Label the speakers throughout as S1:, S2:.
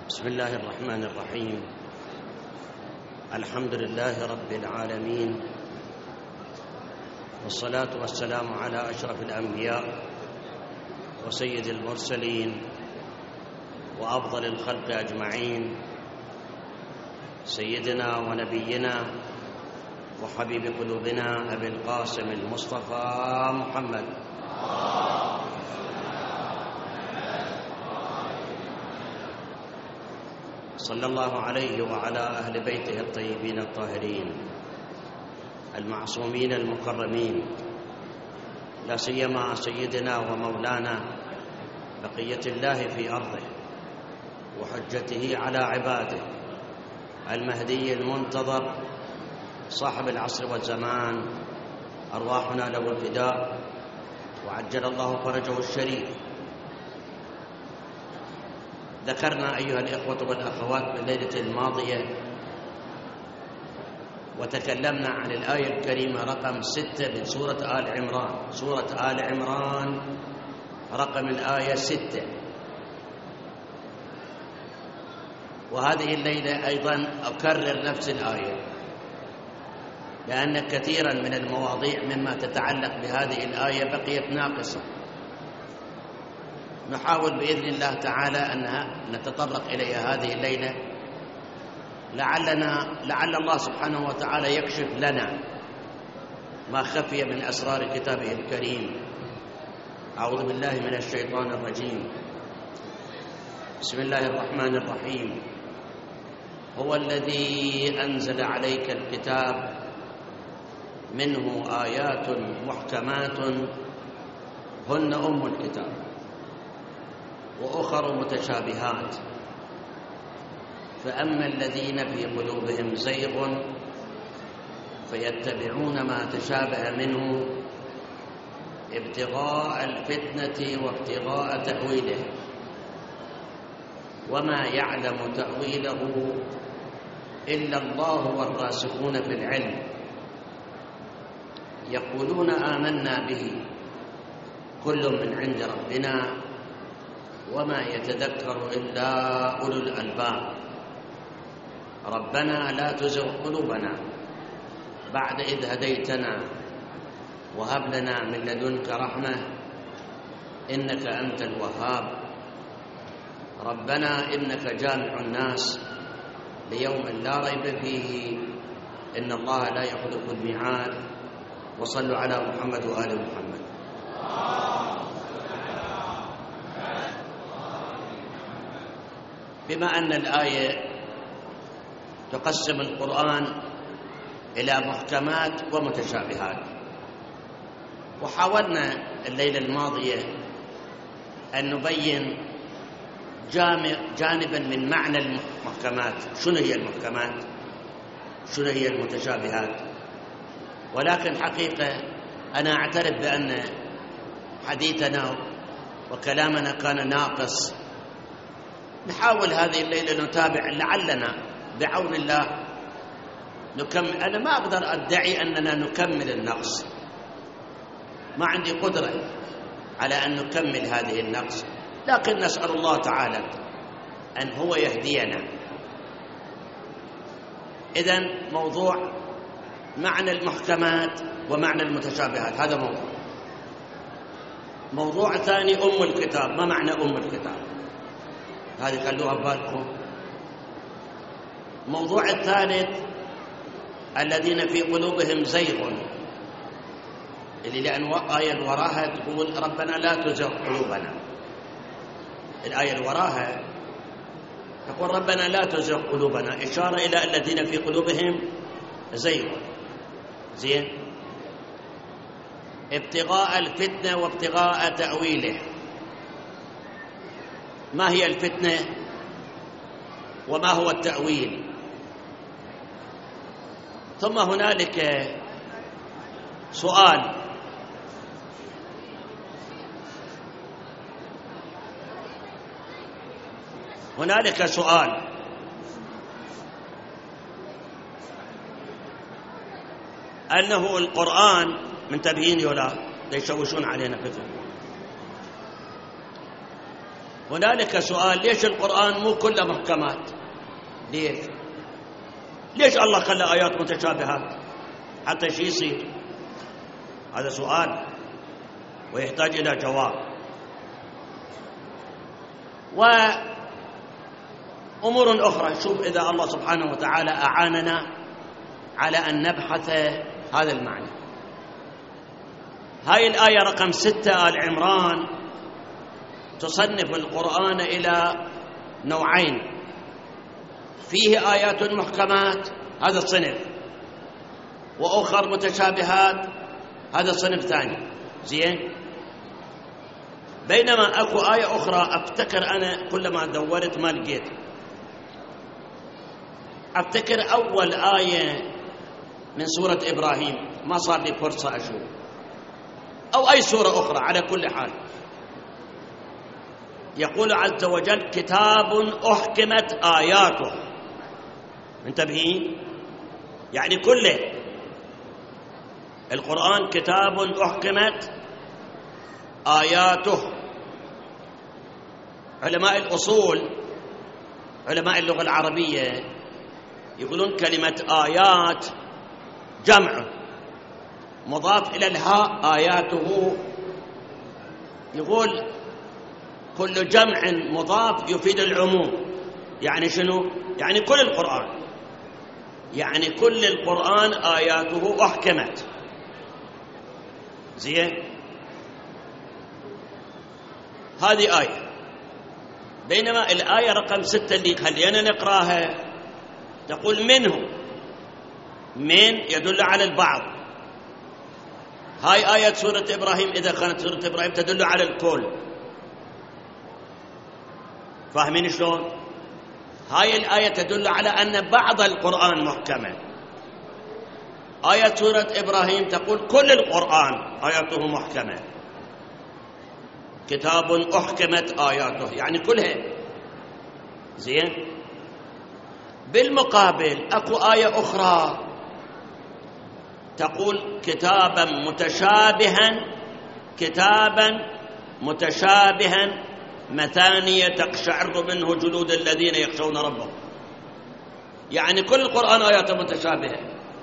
S1: بسم الله الرحمن الرحيم. الحمد لله رب العالمين، والصلاة والسلام على أشرف الأنبياء وسيد المرسلين وأفضل الخلق أجمعين، سيدنا ونبينا وحبيب قلوبنا أبي القاسم المصطفى محمد صلى الله عليه وعلى أهل بيته الطيبين الطاهرين المعصومين المكرمين، لا سيما سيدنا ومولانا بقية الله في أرضه وحجته على عباده، المهدي المنتظر صاحب العصر والزمان، أرواحنا له الفداء وعجل الله فرجه الشريف. ذكرنا أيها الإخوة والأخوات بالليلة الماضية وتكلمنا عن الآية الكريمة رقم 6 من سورة آل عمران، سورة آل عمران رقم الآية 6. وهذه الليلة أيضا أكرر نفس الآية، لأن كثيرا من المواضيع مما تتعلق بهذه الآية بقيت ناقصة. نحاول بإذن الله تعالى أن نتطرق إليها هذه الليلة، لعل الله سبحانه وتعالى يكشف لنا ما خفي من أسرار كتابه الكريم. أعوذ بالله من الشيطان الرجيم. بسم الله الرحمن الرحيم. هو الذي أنزل عليك الكتاب منه آيات محكمات هن أم الكتاب وأخر متشابهات، فأما الذين في قلوبهم زيغ فيتبعون ما تشابه منه ابتغاء الفتنة وابتغاء تأويله، وما يعلم تأويله إلا الله والراسخون في العلم، يقولون آمنا به كل من عند ربنا وما يتذكر إلا أولو الألباب، ربنا لا تزغ قلوبنا بعد إذ هديتنا وهب لنا من لدنك رحمة إنك أنت الوهاب، ربنا إنك جامع الناس ليوم لا ريب فيه إن الله لا يخلف الميعاد. وصلوا على محمد وآل محمد. بما أن الآية تقسم القرآن إلى محكمات ومتشابهات، وحاولنا الليلة الماضية أن نبين جانبا من معنى المحكمات، شنو هي المحكمات، شنو هي المتشابهات. ولكن حقيقة أنا أعترف بأن حديثنا وكلامنا كان ناقص. نحاول هذه الليلة نتابع، لعلنا بعون الله نكمل. أنا ما أقدر أدعي أننا نكمل النقص، ما عندي قدرة على أن نكمل هذه النقص، لكن نسأل الله تعالى أن هو يهدينا. إذن موضوع معنى المحكمات ومعنى المتشابهات هذا موضوع ثاني أم الكتاب. ما معنى أم الكتاب؟ هذه خلوها ببالكم. موضوع الثالث الذين في قلوبهم زيغ، اللي لأن آية وراها تقول ربنا لا تزغ قلوبنا. الآية اللي وراها تقول ربنا لا تزغ قلوبنا، إشارة إلى الذين في قلوبهم زيغ. زين، ابتغاء الفتنة وابتغاء تأويله. ما هي الفتنة وما هو التأويل؟ ثم هنالك سؤال، أنه القرآن منتبهين ولا يشوشون علينا كثير. هنالك سؤال: ليش القرآن مو كله محكمات؟ ليش الله خلى آيات متشابهات حتى شي يصير؟ هذا سؤال ويحتاج إلى جواب. وأمور أخرى، شوف إذا الله سبحانه وتعالى أعاننا على أن نبحث هذا المعنى. هاي الآية رقم 6 آل عمران تصنف القرآن إلى نوعين: فيه آيات محكمات، هذا الصنف، وأخر متشابهات، هذا صنف ثاني. زين؟ بينما أكو آية أخرى أفتكر أنا كلما دورت ما لقيت، أفتكر أول آية من سورة إبراهيم، ما صار لي فرصة أشوف، أو أي سورة أخرى، على كل حال يقول عز وجل: كتاب أحكمت آياته. انتبهين، يعني كله القرآن كتاب أحكمت آياته. علماء الأصول، علماء اللغة العربية، يقولون كلمة آيات جمع مضاف إلى الهاء آياته، يقول كل جمع مضاف يفيد العموم. يعني شنو؟ يعني كل القرآن، يعني كل القرآن آياته أحكمت. زين؟ هذه آية. بينما الآية رقم 6 اللي خلينا نقراها تقول: منه، من يدل على البعض. هاي آية سورة إبراهيم، إذا كانت سورة إبراهيم تدل على الكل. فاهمين شلون؟ هاي الآية تدل على أن بعض القرآن محكمة. آية سورة إبراهيم تقول كل القرآن آياته محكمة. كتاب أحكمت آياته، يعني كلها. زين؟ بالمقابل أكو آية أخرى تقول: كتابا متشابها مثانية تقشعر منه جلود الذين يخشون ربهم. يعني كل القرآن آياته متشابهة.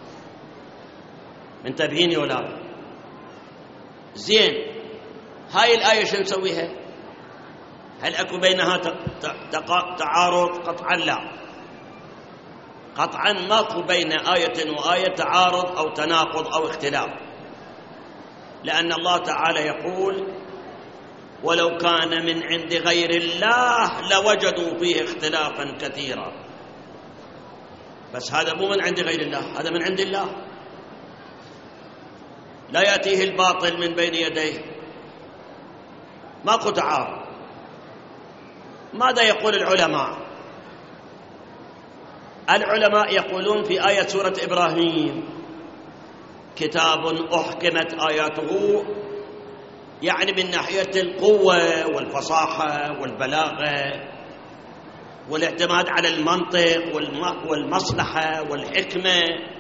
S1: منتبهين ولا لا؟ زين، هاي الآية شو نسويها؟ هل أكو بينها تعارض؟ قطعا لا، قطعا ماكو بين آية وآية تعارض أو تناقض أو اختلاف، لأن الله تعالى يقول: ولو كان من عند غير الله لوجدوا فيه اختلافا كثيرا. بس هذا مو من عند غير الله، هذا من عند الله، لا يأتيه الباطل من بين يديه، ماكو تعارض. ماذا يقول العلماء؟ العلماء يقولون في آية سورة إبراهيم: كتاب أحكمت آياته، يعني من ناحية القوة والفصاحة والبلاغة والاعتماد على المنطق والمصلحة والحكمة،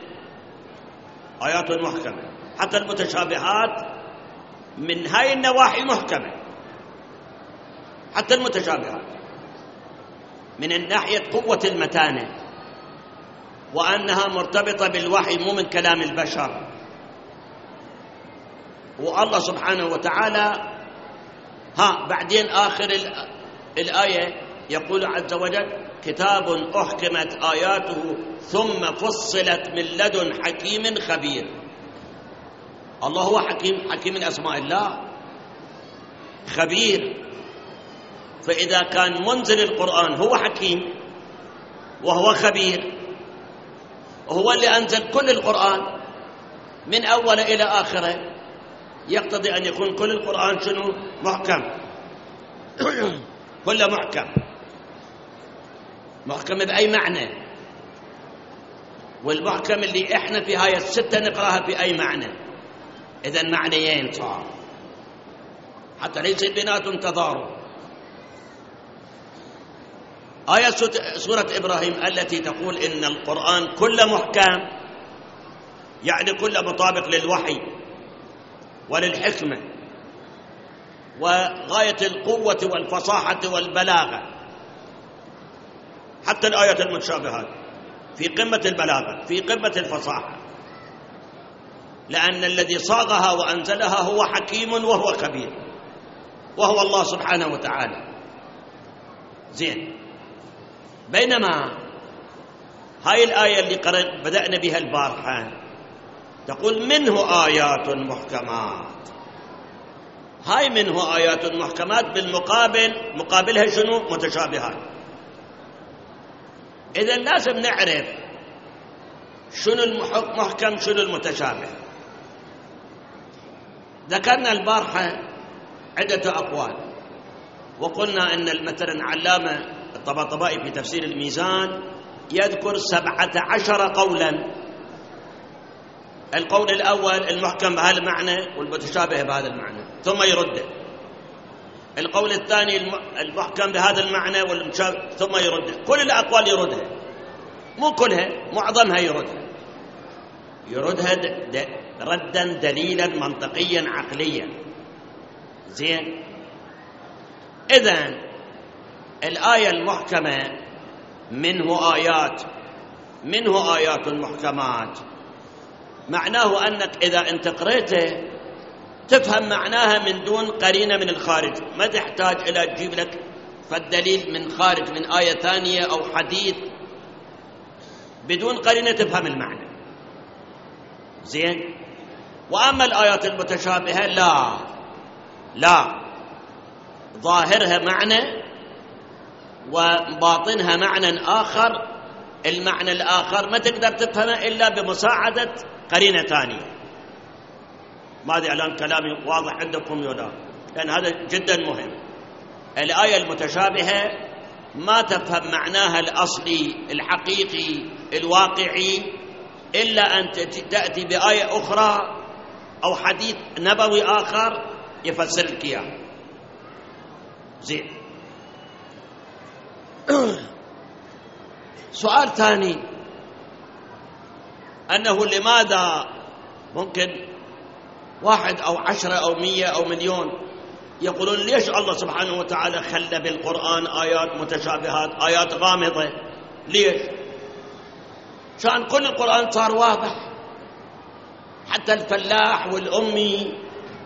S1: آيات محكمة. حتى المتشابهات من هاي النواحي محكمة، حتى المتشابهات من الناحية قوة المتانة، وأنها مرتبطة بالوحي مو من كلام البشر. والله سبحانه وتعالى بعدين آخر الآية يقول عز وجل: كتاب أحكمت آياته ثم فصلت من لدن حكيم خبير. الله هو حكيم، حكيم من أسماء الله، خبير. فإذا كان منزل القرآن هو حكيم وهو خبير، وهو اللي أنزل كل القرآن من أول إلى آخره، يقتضي أن يكون كل القرآن شنو؟ محكم. كله محكم بأي معنى؟ والمحكم اللي إحنا في هاي 6 نقراها في أي معنى؟ إذن معنيين صار، حتى ليس بيناتهم تضارب. آية سورة إبراهيم التي تقول إن القرآن كله محكم، يعني كله مطابق للوحي وللحكمة، وغاية القوة والفصاحة والبلاغة، حتى الآيات المتشابهات في قمة البلاغة في قمة الفصاحة، لأن الذي صاغها وأنزلها هو حكيم وهو خبير، وهو الله سبحانه وتعالى. زين، بينما هاي الآية اللي بدأنا بها البارحة تقول منه آيات محكمات. هاي منه آيات محكمات، بالمقابل مقابلها شنو؟ متشابهات. إذن لازم نعرف شنو المحكم شنو المتشابه. ذكرنا البارحة عدة أقوال، وقلنا أن مثلا علامة الطباطبائي في تفسير الميزان يذكر 17 قولا. القول الأول المحكم بهذا المعنى والمتشابه بهذا المعنى، ثم يرده. القول الثاني المحكم بهذا المعنى والمتشابه، ثم يرده. كل الأقوال يردها، مو كلها، معظمها يردها ردا دليلا منطقيا عقليا. زين، إذن الآية المحكمة منه آيات محكمات، معناه أنك إذا أنت قريته تفهم معناها من دون قرينة من الخارج، ما تحتاج إلى تجيب لك فالدليل من خارج من آية ثانية أو حديث، بدون قرينة تفهم المعنى. زين، وأما الآيات المتشابهة لا، ظاهرها معنى وباطنها معنى آخر، المعنى الآخر ما تقدر تفهمه إلا بمساعدة قرينة ثانية. ما أدري الآن كلامي واضح عندكم ولا؟ لأن هذا جدا مهم. الآية المتشابهة ما تفهم معناها الأصلي الحقيقي الواقعي إلا أن تأتي بآية أخرى أو حديث نبوي آخر يفسر لك إياه. زين، سؤال ثاني، أنه لماذا ممكن 1 أو 10 أو 100 أو مليون يقولون ليش الله سبحانه وتعالى خلى بالقرآن آيات متشابهات، آيات غامضة؟ ليش؟ شان كل القرآن صار واضح، حتى الفلاح والأمي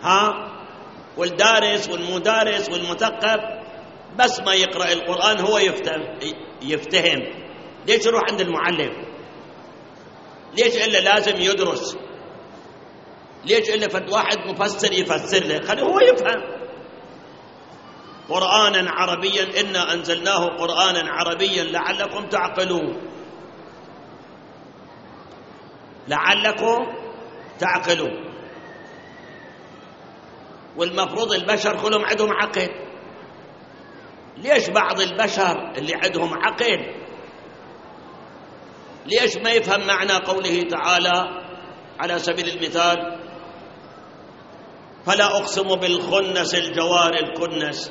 S1: والدارس والمدارس والمثقف بس ما يقرأ القرآن هو يفتهم. ليش يروح عند المعلم؟ ليش إلا لازم يدرس؟ ليش إلا فد واحد مفسر يفسر له؟ خليه هو يفهم. قرآنا عربيا إنا أنزلناه قرآنا عربيا لعلكم تعقلون، والمفروض البشر كلهم عندهم عقل. ليش بعض البشر اللي عندهم عقل ليش ما يفهم معنى قوله تعالى على سبيل المثال فلا أقسم بالخنس الجوار الكنس؟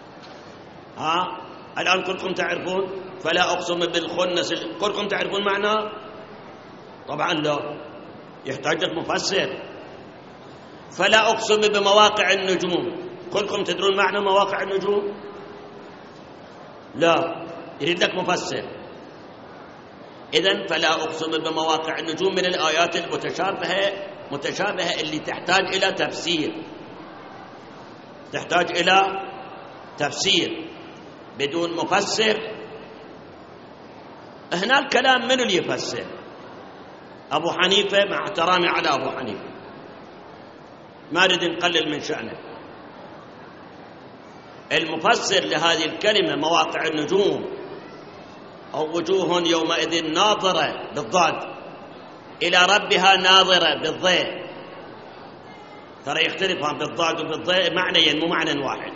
S1: الآن كلكم تعرفون فلا أقسم بالخنس، كلكم تعرفون معناه؟ طبعا لا، يحتاج لك مفسر. فلا أقسم بمواقع النجوم، كلكم تدرون معنى مواقع النجوم؟ لا، يريد لك مفسر. إذن فلا أقسم بمواقع النجوم من الآيات المتشابهة اللي تحتاج إلى تفسير بدون مفسر. هنا الكلام من اللي يفسر؟ أبو حنيفة، مع احترامي على أبو حنيفة ما أريد نقلل من شأنه. المفسر لهذه الكلمة مواقع النجوم أو وجوه يومئذ ناظرة بالضاد إلى ربها ناظرة بالضاء، ترى يختلف بالضاد وبالضاء معنيين مو معنى واحد.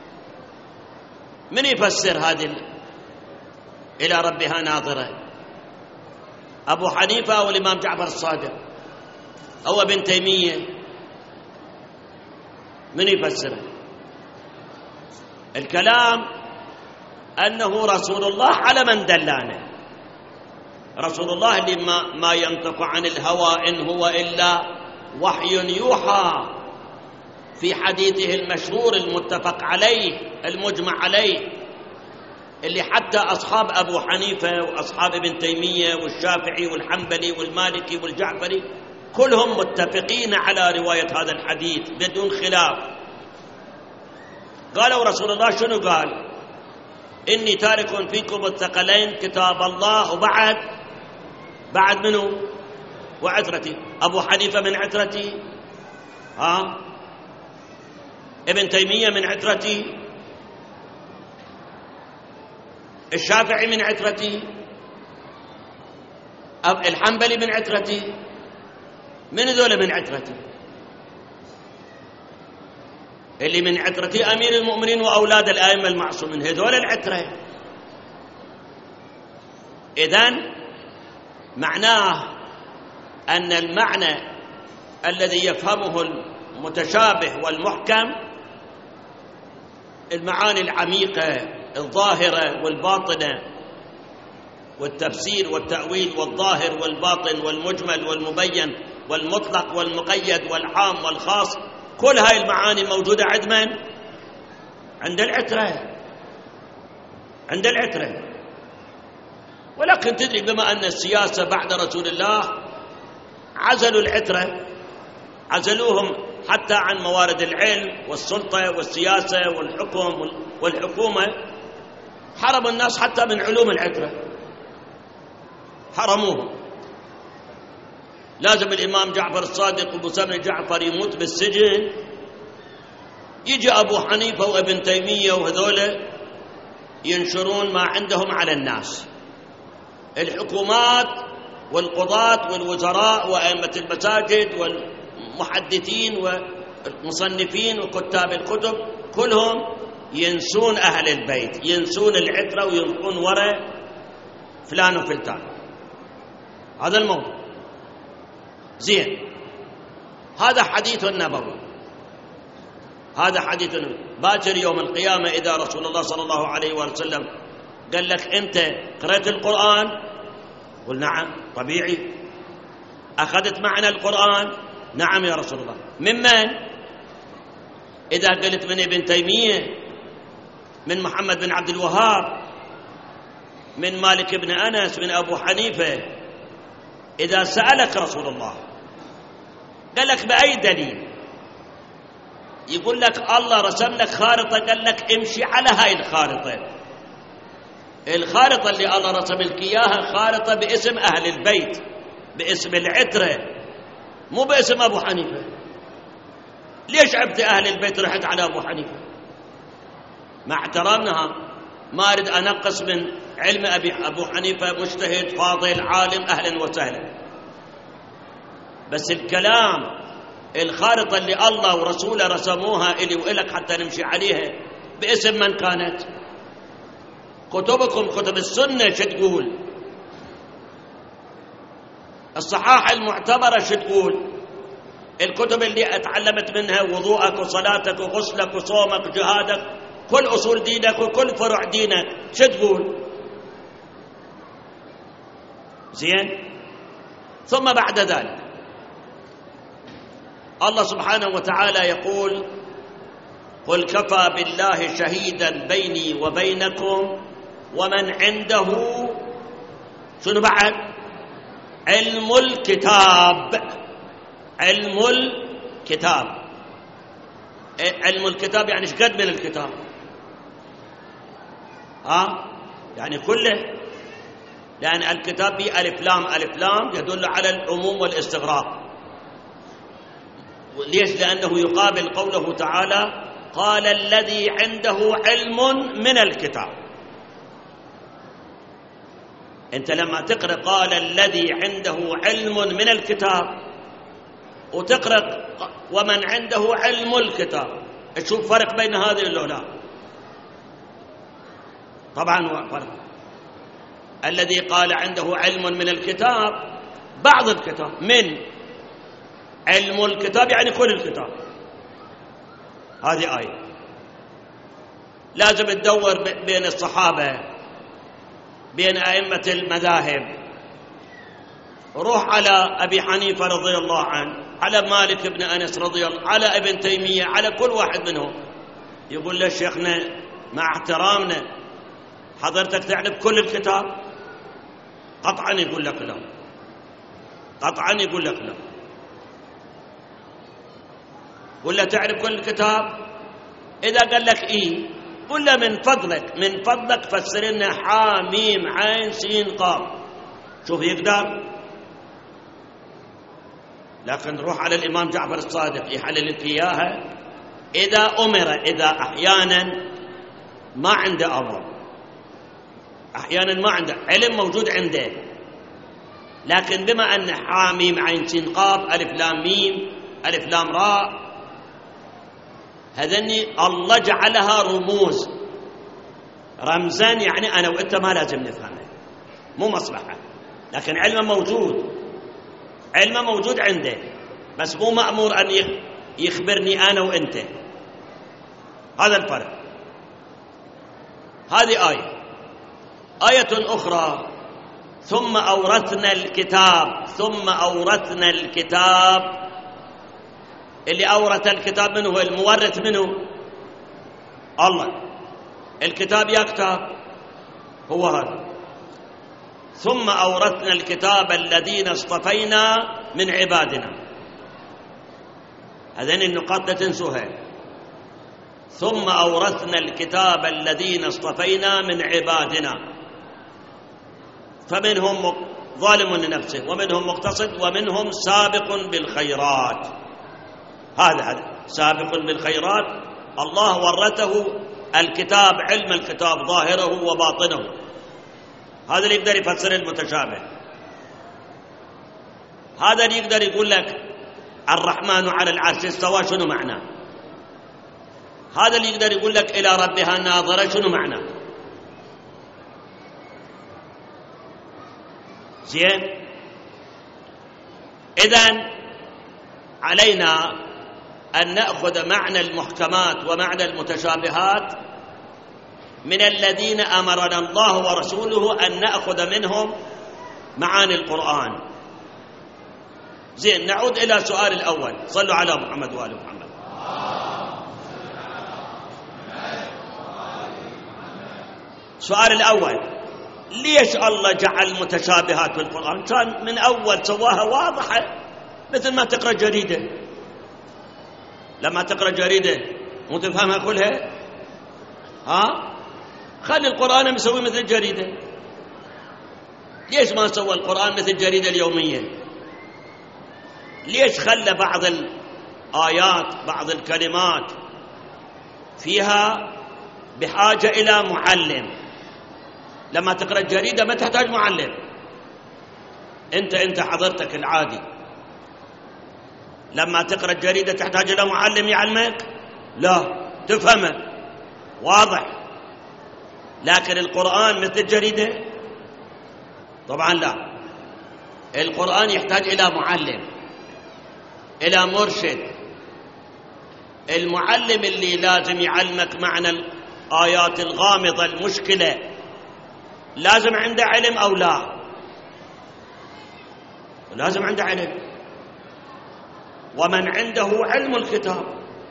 S1: من يفسر هذه إلى ربها ناظرة؟ أبو حنيفة أو الإمام جعفر الصادق أو ابن تيمية؟ من يفسره؟ الكلام أنه رسول الله على من دلانا، رسول الله اللي ما ينطق عن الهوى إن هو إلا وحي يوحى. في حديثه المشهور المتفق عليه المجمع عليه، اللي حتى أصحاب أبو حنيفة وأصحاب ابن تيمية والشافعي والحنبلي والمالكي والجعفري كلهم متفقين على رواية هذا الحديث بدون خلاف. قالوا رسول الله شنو قال؟ إني تارك فيكم الثقلين كتاب الله بعد منه وعترتي. أبو حنيفة من عترتي، ابن تيمية من عترتي، الشافعي من عترتي، الحنبلي من عترتي. من ذولا من عترتي؟ اللي من عترتي أمير المؤمنين وأولاد الآئمة المعصومين، هذول العترة. إذن معناه أن المعنى الذي يفهمه المتشابه والمحكم، المعاني العميقة الظاهرة والباطنة، والتفسير والتأويل والظاهر والباطن والمجمل والمبين والمطلق والمقيد والعام والخاص، كل هاي المعاني موجودة عند من؟ عند العترة. ولكن تدري بما أن السياسة بعد رسول الله عزلوا العترة، عزلوهم حتى عن موارد العلم والسلطة والسياسة والحكم والحكومة، حرموا الناس حتى من علوم العترة، حرموهم. لازم الإمام جعفر الصادق وابو سلمة جعفر يموت بالسجن، يجي أبو حنيفة وابن تيمية وهذول ينشرون ما عندهم على الناس. الحكومات والقضاة والوزراء وأئمة المساجد والمحدثين والمصنفين وكتاب الكتب كلهم ينسون أهل البيت، ينسون العترة وينقون وراء فلان وفلتان. هذا الموضوع زين. هذا حديث النبوي، هذا حديث النبوي. باكر يوم القيامة إذا رسول الله صلى الله عليه وسلم قال لك أنت قرأت القرآن؟ قل نعم طبيعي. أخذت معنا القرآن؟ نعم يا رسول الله. ممن؟ إذا قلت من ابن تيمية، من محمد بن عبد الوهاب، من مالك بن أنس، من أبو حنيفة. إذا سألك رسول الله قال لك بأي دليل؟ يقول لك الله رسم لك خارطة، قال لك امشي على هاي الخارطة. الخارطة اللي الله رسم لك إياها خارطة باسم أهل البيت، باسم العترة، مو باسم أبو حنيفة. ليش عبت أهل البيت رحت على أبو حنيفة؟ مع احترامنا ما أريد أنقص من علم أبو حنيفة، مجتهد فاضل عالم، أهلا وسهلا. بس الكلام الخارطة اللي الله ورسوله رسموها إلي وإلك حتى نمشي عليها باسم من كانت؟ كتبكم كتب السنة شو تقول؟ الصحاح المعتبرة شو تقول؟ الكتب اللي أتعلمت منها وضوءك وصلاتك وغسلك وصومك وجهادك، كل أصول دينك وكل فروع دينك شو تقول؟ زين. ثم بعد ذلك الله سبحانه وتعالى يقول: قل كفى بالله شهيدا بيني وبينكم ومن عنده شنو بعد؟ علم الكتاب. علم الكتاب. علم الكتاب يعني ايش قد من الكتاب؟ يعني كله، لأن الكتاب به ألف لام ألف لام يدل على العموم والاستغراق. ليش؟ لأنه يقابل قوله تعالى: قال الذي عنده علم من الكتاب. أنت لما تقرأ قال الذي عنده علم من الكتاب وتقرأ ومن عنده علم الكتاب، تشوف فرق بين هذه ولا؟ طبعا فرق. الذي قال عنده علم من الكتاب بعض الكتاب، من علم الكتاب يعني كل الكتاب. هذه آية. لازم تدور بين الصحابة، بين أئمة المذاهب. روح على أبي حنيفة رضي الله عنه، على مالك بن أنس رضي الله، على ابن تيمية، على كل واحد منهم، يقول له شيخنا مع احترامنا حضرتك تعرف كل الكتاب؟ قطعا يقول لك لا، قطعا يقول لك لا. ولا تعرف كل الكتاب؟ إذا قال لك إيه قل له من فضلك فسر لنا حاميم عين سين قاف. شوف يقدر. لكن روح على الإمام جعفر الصادق يحلل لك إياها. إذا أحيانا ما عنده أمر، أحيانا ما عنده علم موجود عنده، لكن بما أن حاميم عين سين قاف ألف لام ميم ألف لام راء، هذني الله جعلها رموز رمزان، يعني أنا وإنت ما لازم نفهمه، مو مصلحة، لكن علمه موجود عنده، بس مو مأمور أن يخبرني أنا وإنت. هذا الفرق. هذه آية أخرى: ثم أورثنا الكتاب. اللي أورث الكتاب منه هو المورث منه الله. الكتاب يكتب هو هذا. ثم أورثنا الكتاب الذين اصطفينا من عبادنا. هذين النقاط لا تنسوها. ثم أورثنا الكتاب الذين اصطفينا من عبادنا، فمنهم ظالم لنفسه ومنهم مقتصد ومنهم سابق بالخيرات. هذا سابق بالخيرات، الله ورثه الكتاب، علم الكتاب ظاهره وباطنه. هذا اللي يقدر يفسر المتشابه. هذا اللي يقدر يقول لك الرحمن على العرش استوى شنو معناه. هذا اللي يقدر يقول لك إلى ربها ناظرة شنو معناه. زين. إذن علينا أن نأخذ معنى المحكمات ومعنى المتشابهات من الذين أمرنا الله ورسوله أن نأخذ منهم معاني القرآن. زين، نعود إلى سؤال الأول. صلوا على محمد وآل محمد. سؤال الأول: ليش الله جعل متشابهات في القرآن؟ كان من أول سواها واضحة، مثل ما تقرأ جريدة. لما تقرأ جريدة مو تفهمها كلها؟ خلي القرآن مسوي مثل الجريدة. ليش ما سوى القرآن مثل الجريدة اليومية؟ ليش خلى بعض الآيات بعض الكلمات فيها بحاجة إلى معلم؟ لما تقرأ الجريدة ما تحتاج معلم. أنت حضرتك العادي لما تقرأ الجريدة تحتاج إلى معلم يعلمك؟ لا، تفهمه واضح. لكن القرآن مثل الجريدة؟ طبعا لا. القرآن يحتاج إلى معلم، إلى مرشد. المعلم اللي لازم يعلمك معنى الآيات الغامضة المشكلة لازم عنده علم أو لا؟ لازم عنده علم. ومن عنده علم الكتاب.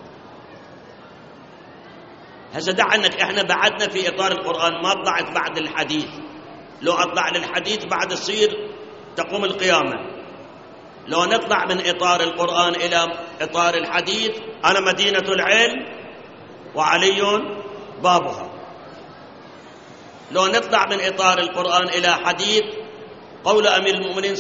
S1: هسه دع عنك، احنا بعدنا في إطار القرآن، ما طلعت بعد الحديث. لو أطلع للحديث بعد تصير تقوم القيامة. لو نطلع من إطار القرآن إلى إطار الحديث، أنا مدينة العلم وعلي بابها. لو نطلع من إطار القرآن إلى حديث، قول أمير المؤمنين: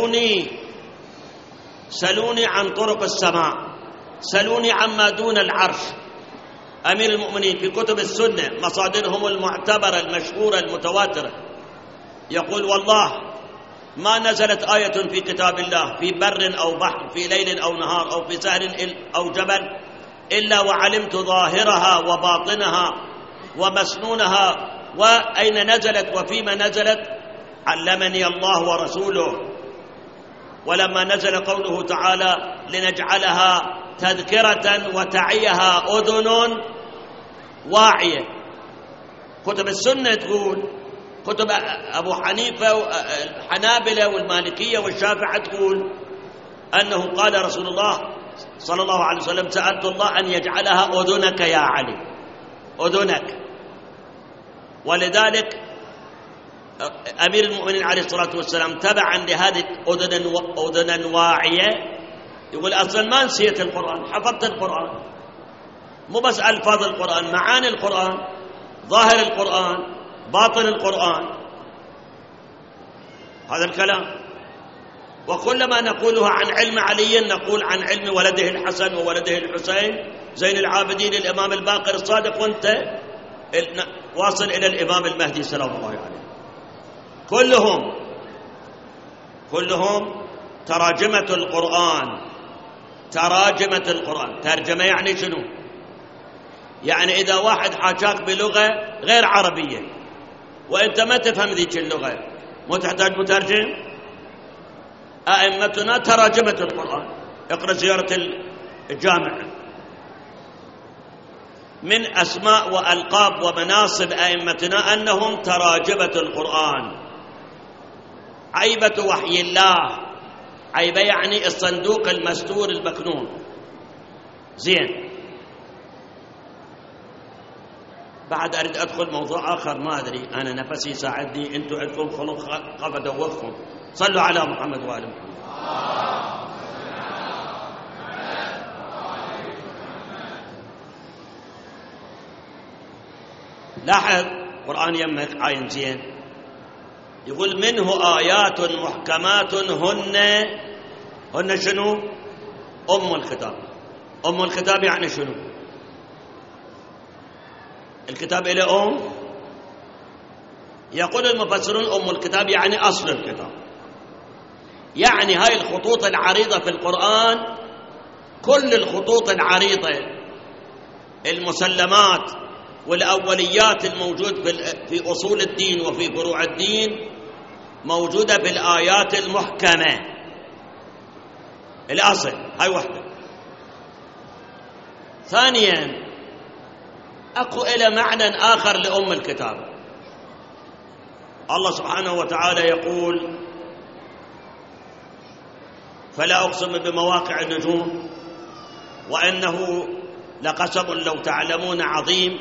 S1: سلوني عن طرق السماء، سلوني عما دون العرش. أمير المؤمنين في كتب السنة مصادرهم المعتبرة المشهورة المتواترة يقول: والله ما نزلت آية في كتاب الله في بر أو بحر، في ليل أو نهار، أو في سهل أو جبل، إلا وعلمت ظاهرها وباطنها ومسنونها وأين نزلت وفيما نزلت، علمني الله ورسوله. ولما نزل قوله تعالى: لنجعلها تذكرة وتعيها أذن واعية، كتب السنة تقول، كتب أبو حنيفة والحنابلة والمالكية والشافعية تقول أنه قال رسول الله صلى الله عليه وسلم: سألت الله أن يجعلها أذنك يا علي، أذنك. ولذلك أمير المؤمنين عليه الصلاة والسلام تبعا لهذه أذنا واعية يقول: أصلا ما نسيت القرآن، حفظت القرآن، مو بس ألفاظ القرآن، معاني القرآن، ظاهر القرآن، باطن القرآن. هذا الكلام. وكلما نقولها عن علم علي نقول عن علم ولده الحسن وولده الحسين زين العابدين الإمام الباقر الصادق، وانت واصل إلى الإمام المهدي سلام الله عليه. كلهم تراجمة القرآن. تراجمة القرآن، ترجمة يعني شنو؟ يعني إذا واحد حاجاك بلغة غير عربية وأنت ما تفهم ذيك اللغة، مو تحتاج مترجم؟ أئمتنا تراجمة القرآن. اقرأ زيارة الجامع. من أسماء وألقاب ومناصب أئمتنا أنهم تراجمة القرآن. عيبة وحي الله، عيبة يعني الصندوق المستور المكنون. زين، بعد أريد أدخل موضوع آخر، ما أدري أنا نفسي يساعدني، أنتم عندكم خلق خاف أدوخكم. صلوا على محمد وآل محمد. لاحظ قرآن يمك عاين زين، يقول: منه آيات محكمات هن شنو؟ أم الكتاب. أم الكتاب يعني شنو؟ الكتاب إلى أم. يقول المفسرون: أم الكتاب يعني أصل الكتاب، يعني هاي الخطوط العريضة في القرآن، كل الخطوط العريضة، المسلمات والأوليات الموجود في أصول الدين وفي فروع الدين موجودة في الآيات المحكمة. الأصل هاي وحدة. ثانيا، أكو إلى معنى آخر لأم الكتاب. الله سبحانه وتعالى يقول: فلا أقسم بمواقع النجوم وإنه لقسم لو تعلمون عظيم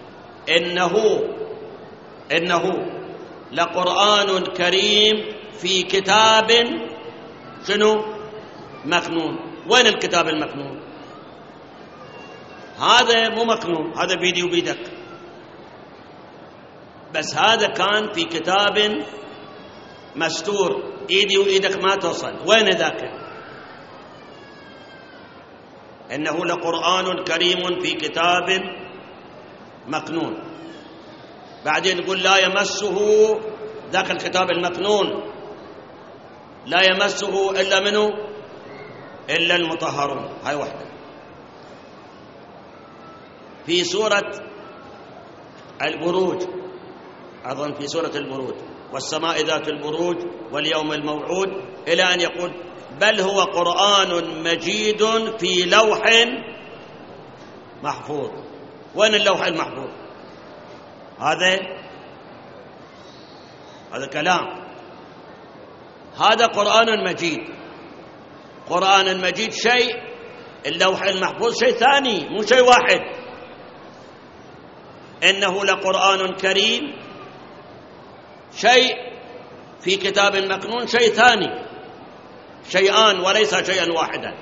S1: إنه لقرآن كريم في كتاب شنو؟ مكنون. وين الكتاب المكنون؟ هذا مو مكنون، هذا بيدي وبيدك، بس هذا كان في كتاب مستور، ايدي وايدك ما توصل. وين ذاك؟ إنه لقرآن كريم في كتاب مكنون. بعدين يقول: لا يمسه، ذاك الكتاب المكنون لا يمسه إلا منه إلا المطهرون. هاي وحدة. في سورة البروج، أظن في سورة البروج: والسماء ذات البروج واليوم الموعود، إلى أن يقول: بل هو قرآن مجيد في لوح محفوظ. وين اللوح المحفوظ؟ هذا كلام. هذا قرآن مجيد. قرآن مجيد شيء، اللوح المحفوظ شيء ثاني، مو شيء واحد. إنه لقرآن كريم شيء، في كتاب مكنون شيء ثاني، شيئان وليس شيئا واحدا.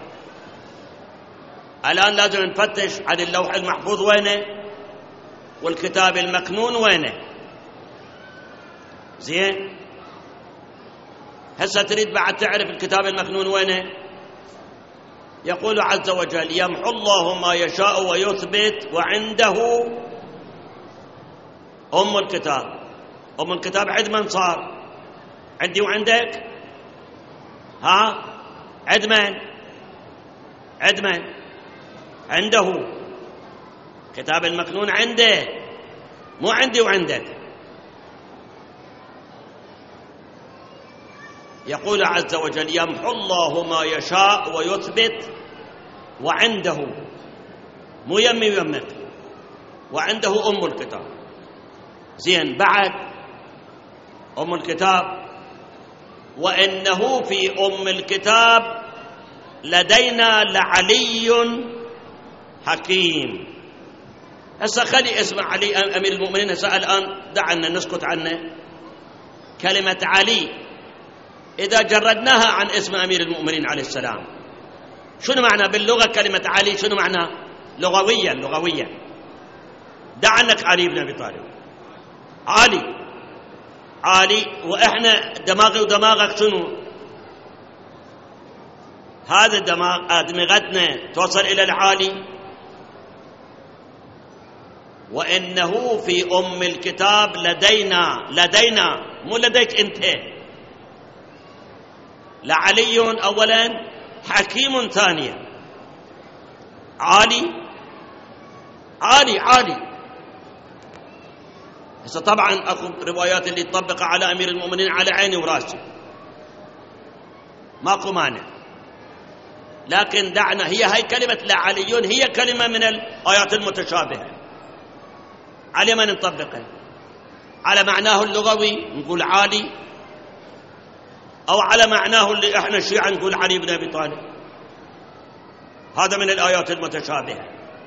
S1: الآن لازم نفتش عن اللوح المحفوظ وينه والكتاب المكنون وينه. زين، هسه تريد بعد تعرف الكتاب المكنون وينه؟ يقول عز وجل: يمحو الله ما يشاء ويثبت وعنده أم الكتاب. أم الكتاب عند من صار؟ عندي وعندك؟ عند من؟ عنده. كتاب المكنون عنده، مو عندي وعندك. يقول عز وجل: يمحو الله ما يشاء ويثبت وعنده، مو يمي ويمك، وعنده أم الكتاب. زين، بعد أم الكتاب: وإنه في أم الكتاب لدينا لعلي حكيم. هسه خلي اسمع علي أمير المؤمنين. هسه الآن دعنا نسكت عنه. كلمة علي إذا جردناها عن اسم أمير المؤمنين عليه السلام، شنو معنى باللغة كلمة علي؟ شنو معنى لغويا؟ دع عنك علي بن أبي طالب، علي، وإحنا دماغي ودماغك شنو؟ هذا أدمغتنا توصل إلى العالي. وإنه في أم الكتاب لدينا مو لديك أنت. لعلي أولا، حكيم ثانيا، عالي. هسه طبعا اكو روايات اللي تطبق على امير المؤمنين على عيني وراسي، ماكو مانع، لكن دعنا هي كلمة لعلي هي كلمة من الآيات المتشابهة. على من نطبقها؟ على معناه اللغوي نقول عالي، أو على معناه اللي احنا الشيعة نقول علي بن أبي طالب. هذا من الآيات المتشابهة.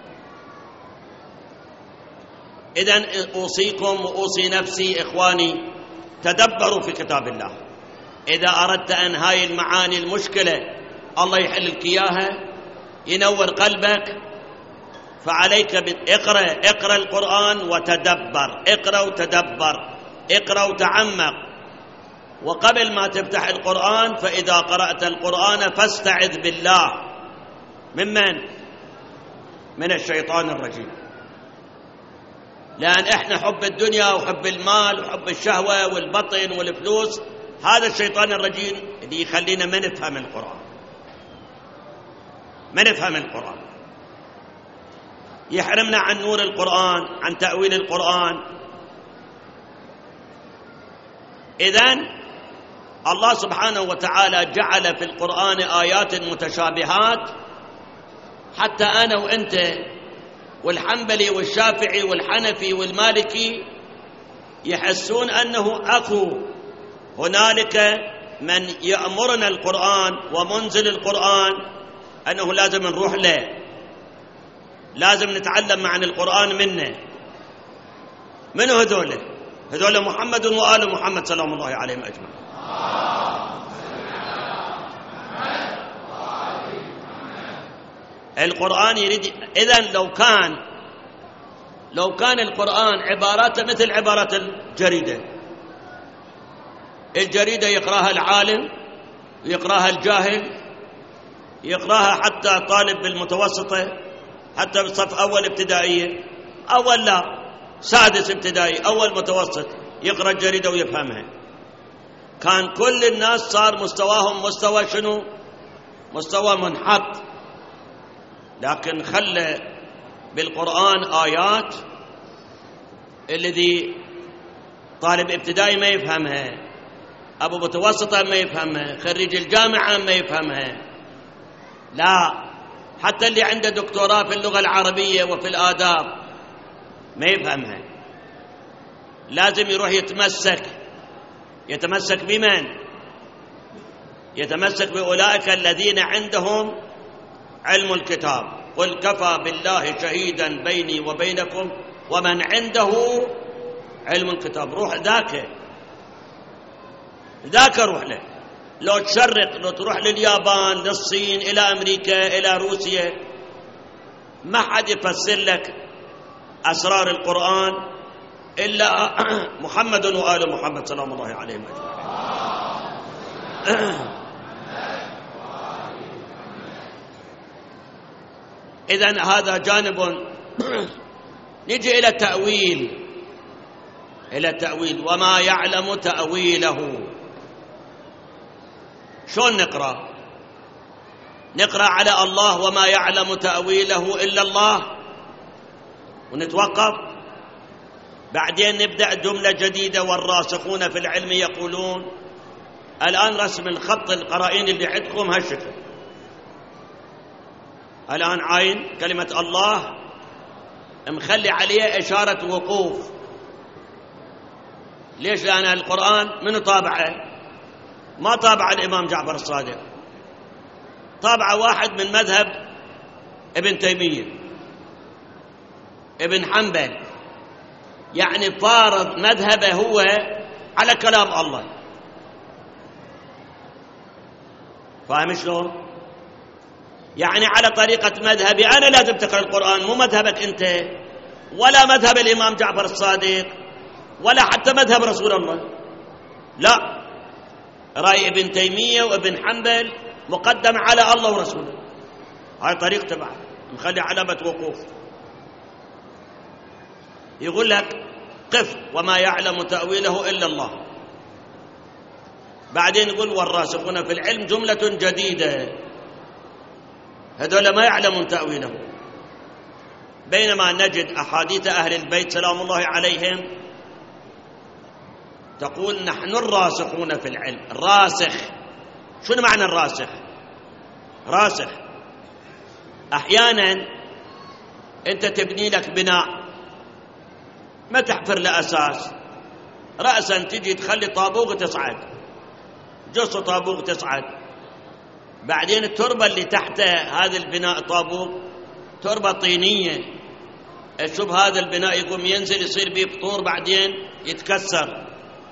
S1: إذن أوصيكم وأوصي نفسي إخواني، تدبروا في كتاب الله. إذا أردت أن هاي المعاني المشكلة الله يحل لك إياها، ينور قلبك، فعليك اقرأ القرآن وتدبر، اقرأ وتدبر، اقرأ وتعمق. وقبل ما تفتح القرآن، فإذا قرأت القرآن فاستعذ بالله. من الشيطان الرجيم. لأن إحنا حب الدنيا وحب المال وحب الشهوة والبطن والفلوس، هذا الشيطان الرجيم اللي يخلينا ما نفهم القرآن، يحرمنا عن نور القرآن، عن تأويل القرآن. إذن الله سبحانه وتعالى جعل في القرآن آيات متشابهات، حتى أنا وأنت والحنبلي والشافعي والحنفي والمالكي يحسون أنه أكو هنالك من يأمرنا القرآن ومنزل القرآن أنه لازم نروح له، لازم نتعلم عن القرآن منه. من هذول محمد وآل محمد سلام الله عليهم أجمعين. القرآن يريد. إذن لو كان القرآن عباراته مثل عبارات الجريدة يقراها العالم، يقراها الجاهل، يقراها حتى طالب بالمتوسطة، حتى بالصف أول ابتدائية، أول لا سادس ابتدائي، أول متوسط، يقرأ الجريدة ويفهمها. كان كل الناس صار مستواهم مستوى شنو؟ مستوى منحط. لكن خلى بالقرآن آيات الذي طالب ابتدائي ما يفهمها، أبو متوسطة ما يفهمها، خريج الجامعة ما يفهمها، لا، حتى اللي عنده دكتوراه في اللغة العربية وفي الآداب ما يفهمها. لازم يروح يتمسك بمن؟ يتمسك بأولئك الذين عندهم علم الكتاب. قل كفى بالله شهيدا بيني وبينكم ومن عنده علم الكتاب. روح ذاك روح له. لو تشرق، لو تروح لليابان، للصين، إلى أمريكا، إلى روسيا، ما حد يفسر لك أسرار القرآن إلا محمد وآل محمد سلام الله عليهم أجمعين. إذن هذا جانب. نجي إلى التأويل. وما يعلم تأويله. شلون نقرأ على الله وما يعلم تأويله إلا الله ونتوقف؟ بعدين نبدأ جملة جديدة، والراسخون في العلم يقولون. الآن رسم الخط القرائن اللي عندكم هالشكل. الآن عين كلمة الله مخلي عليها إشارة وقوف. ليش؟ لأن القرآن من طابعه؟ ما طابع الإمام جعفر الصادق، طابعة واحد من مذهب ابن تيمية ابن حنبل، يعني فارض مذهبه هو على كلام الله. فاهم شلون؟ يعني على طريقة مذهبي أنا لازم تقرأ القرآن، مو مذهبك أنت ولا مذهب الإمام جعفر الصادق ولا حتى مذهب رسول الله. لا، رأي ابن تيمية وابن حنبل مقدم على الله ورسوله، هاي طريق تبعه مخلي علامة وقوف. يقول لك قف وما يعلم تأويله إلا الله. بعدين يقول والراسخون في العلم جملة جديدة، هذول ما يعلمون تأويله. بينما نجد أحاديث أهل البيت سلام الله عليهم تقول نحن الراسخون في العلم. الراسخ شنو معنى الراسخ؟ راسخ أحيانا أنت تبني لك بناء ما تحفر له أساس، رأسا تجي تخلي طابوق تصعد، جص طابوق تصعد، بعدين التربة اللي تحت هذا البناء طابوق تربة طينية، شوف هذا البناء يقوم ينزل يصير به فطور بعدين يتكسر.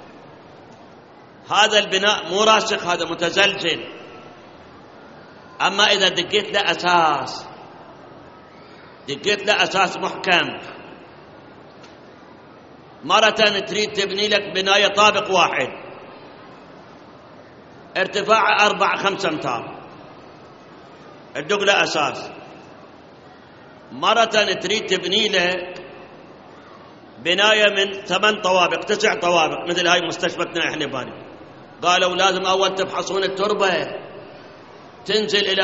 S1: هذا البناء مو راسخ، هذا متزلزل. أما إذا دقيت له أساس، دقيت له أساس محكم، مرة تريد تبني لك بناية طابق واحد ارتفاعه 4-5 أمتار، تدق له أساس. مرة تريد تبني له بناية من 8 طوابق 9 طوابق مثل هاي مستشفىتنا احنا باني، قالوا لازم أول تفحصون التربة تنزل إلى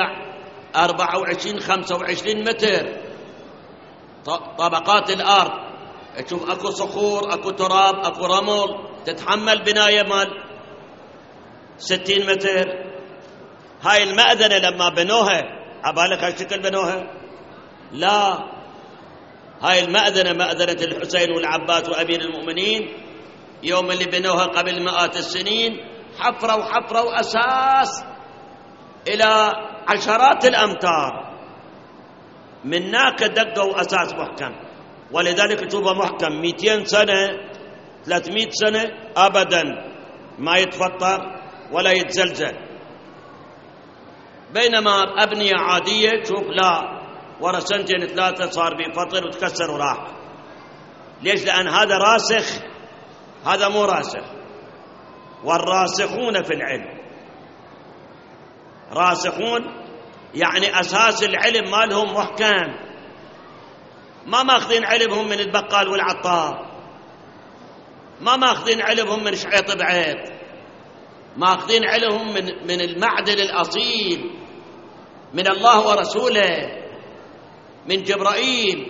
S1: 24-25 متر، طبقات الأرض تشوف أكو صخور أكو تراب أكو رمل تتحمل بناية مال 60 متر. هاي المأذنة لما بنوها عبالك هالشكل بنوها؟ لا، هاي المأذنة مأذنة الحسين والعباس وأمير المؤمنين يوم اللي بنوها قبل مئات السنين حفروا أساس إلى 10 الأمتار، من هناك دقوا أساس محكم. ولذلك تشوفه محكم 200 سنة 300 سنة أبدا ما يتفطر ولا يتزلزل. بينما أبنية عادية تشوف لا، ورا 2-3 سنين صار بفطر وتكسر وراح. ليش؟ لأن هذا راسخ، هذا مو راسخ. والراسخون في العلم، راسخون يعني أساس العلم مالهم محكم، ما ماخذين علمهم من البقال والعطار، ما ماخذين علمهم من شعيط بعيط، ماخذين علمهم من المعدن الأصيل، من الله ورسوله، من جبرائيل.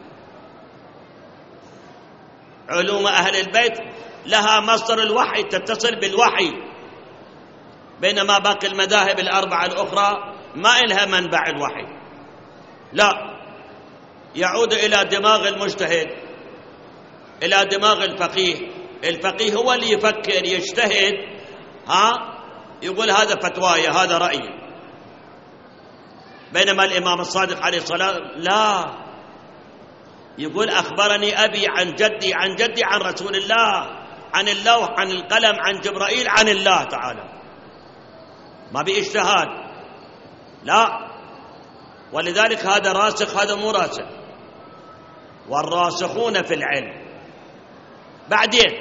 S1: علوم أهل البيت لها مصدر الوحي، تتصل بالوحي، بينما باقي المذاهب الأربعة الأخرى ما إلها منبع الوحي، لا، يعود إلى دماغ المجتهد، إلى دماغ الفقيه. الفقيه هو اللي يفكر يجتهد، يقول هذا فتواي هذا رأيي. بينما الإمام الصادق عليه الصلاة لا، يقول أخبرني أبي عن جدي عن جدي عن رسول الله، عن اللوح عن القلم عن جبرائيل عن الله تعالى، ما باجتهاد، لا. ولذلك هذا راسخ هذا مو راسخ. والراسخون في العلم. بعدين